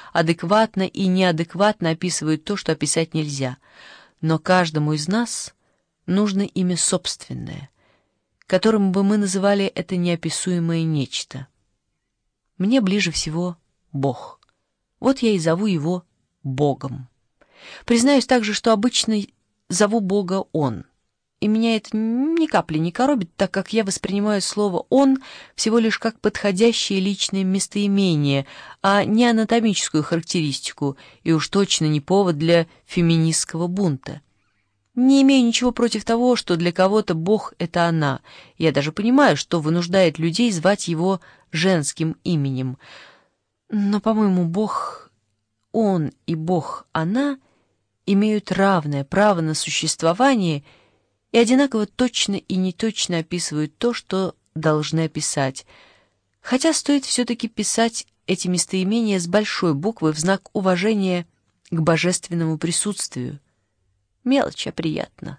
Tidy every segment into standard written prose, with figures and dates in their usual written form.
адекватно и неадекватно описывают то, что описать нельзя. Но каждому из нас нужно имя собственное, которым бы мы называли это неописуемое нечто. Мне ближе всего Бог. Вот я и зову его Богом. Признаюсь также, что обычно зову Бога Он. И меня это ни капли не коробит, так как я воспринимаю слово «он» всего лишь как подходящее личное местоимение, а не анатомическую характеристику, и уж точно не повод для феминистского бунта. Не имею ничего против того, что для кого-то Бог — это она. Я даже понимаю, что вынуждает людей звать его женским именем. Но, по-моему, Бог Он и Бог Она имеют равное право на существование и одинаково точно и неточно описывают то, что должны описать. Хотя стоит все-таки писать эти местоимения с большой буквы в знак уважения к божественному присутствию. Мелочь, а приятно.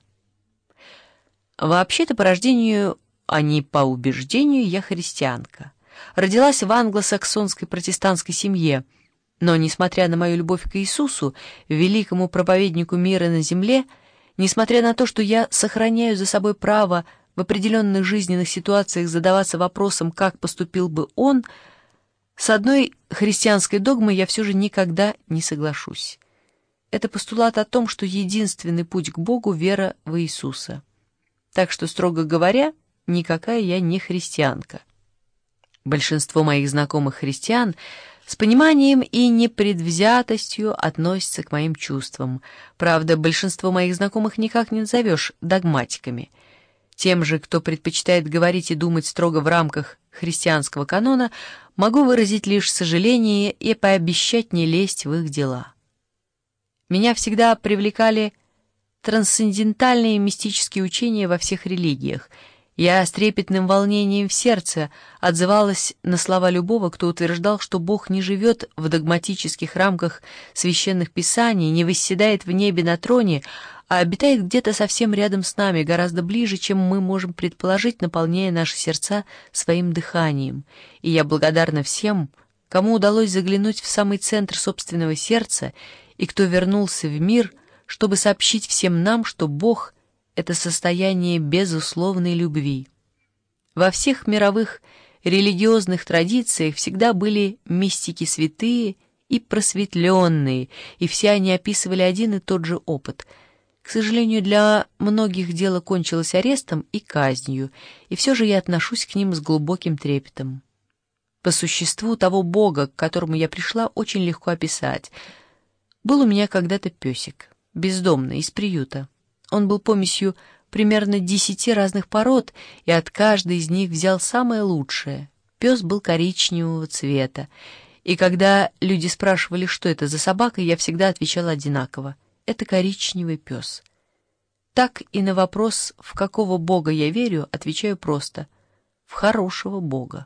Вообще-то по рождению, а не по убеждению, я христианка. Родилась в англосаксонской протестантской семье, но, несмотря на мою любовь к Иисусу, великому проповеднику мира на земле, несмотря на то, что я сохраняю за собой право в определенных жизненных ситуациях задаваться вопросом, как поступил бы он, с одной христианской догмой я все же никогда не соглашусь. Это постулат о том, что единственный путь к Богу — вера в Иисуса. Так что, строго говоря, никакая я не христианка. Большинство моих знакомых христиан с пониманием и непредвзятостью относятся к моим чувствам. Правда, большинство моих знакомых никак не назовешь догматиками. Тем же, кто предпочитает говорить и думать строго в рамках христианского канона, могу выразить лишь сожаление и пообещать не лезть в их дела. Меня всегда привлекали трансцендентальные мистические учения во всех религиях. Я с трепетным волнением в сердце отзывалась на слова любого, кто утверждал, что Бог не живет в догматических рамках священных писаний, не восседает в небе на троне, а обитает где-то совсем рядом с нами, гораздо ближе, чем мы можем предположить, наполняя наши сердца своим дыханием. И я благодарна всем, кому удалось заглянуть в самый центр собственного сердца и кто вернулся в мир, чтобы сообщить всем нам, что Бог — это состояние безусловной любви. Во всех мировых религиозных традициях всегда были мистики святые и просветленные, и все они описывали один и тот же опыт. К сожалению, для многих дело кончилось арестом и казнью, и все же я отношусь к ним с глубоким трепетом. По существу того Бога, к которому я пришла, очень легко описать. Был у меня когда-то песик, бездомный, из приюта. Он был помесью примерно 10 разных пород, и от каждой из них взял самое лучшее. Пес был коричневого цвета, и когда люди спрашивали, что это за собака, я всегда отвечала одинаково: это коричневый пес. Так и на вопрос, в какого Бога я верю, отвечаю просто: в хорошего Бога.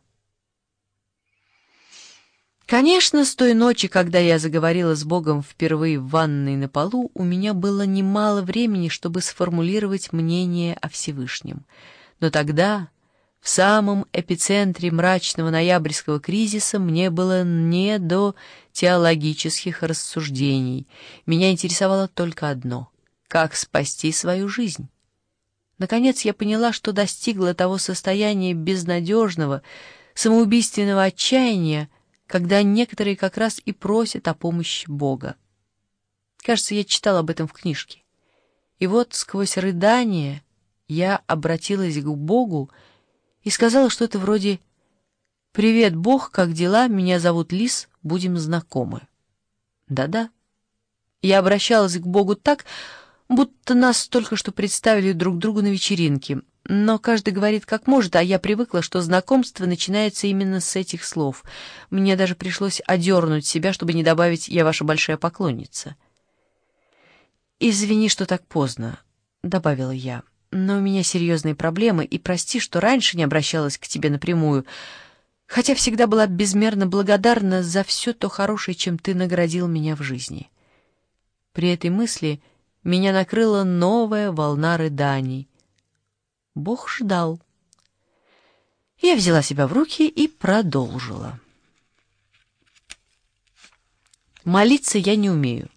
Конечно, с той ночи, когда я заговорила с Богом впервые в ванной на полу, у меня было немало времени, чтобы сформулировать мнение о Всевышнем. Но тогда, в самом эпицентре мрачного ноябрьского кризиса, мне было не до теологических рассуждений. Меня интересовало только одно — как спасти свою жизнь. Наконец я поняла, что достигла того состояния безнадежного, самоубийственного отчаяния, когда некоторые как раз и просят о помощи Бога. Кажется, я читала об этом в книжке. И вот сквозь рыдание я обратилась к Богу и сказала что-то вроде: «Привет, Бог, как дела? Меня зовут Лиз, будем знакомы». Да-да. Я обращалась к Богу так, будто нас только что представили друг другу на вечеринке. Но каждый говорит как может, а я привыкла, что знакомство начинается именно с этих слов. Мне даже пришлось одернуть себя, чтобы не добавить «я ваша большая поклонница». «Извини, что так поздно», — добавила я, — «но у меня серьезные проблемы, и прости, что раньше не обращалась к тебе напрямую, хотя всегда была безмерно благодарна за все то хорошее, чем ты наградил меня в жизни». При этой мысли меня накрыла новая волна рыданий. Бог ждал. Я взяла себя в руки и продолжила. Молиться я не умею.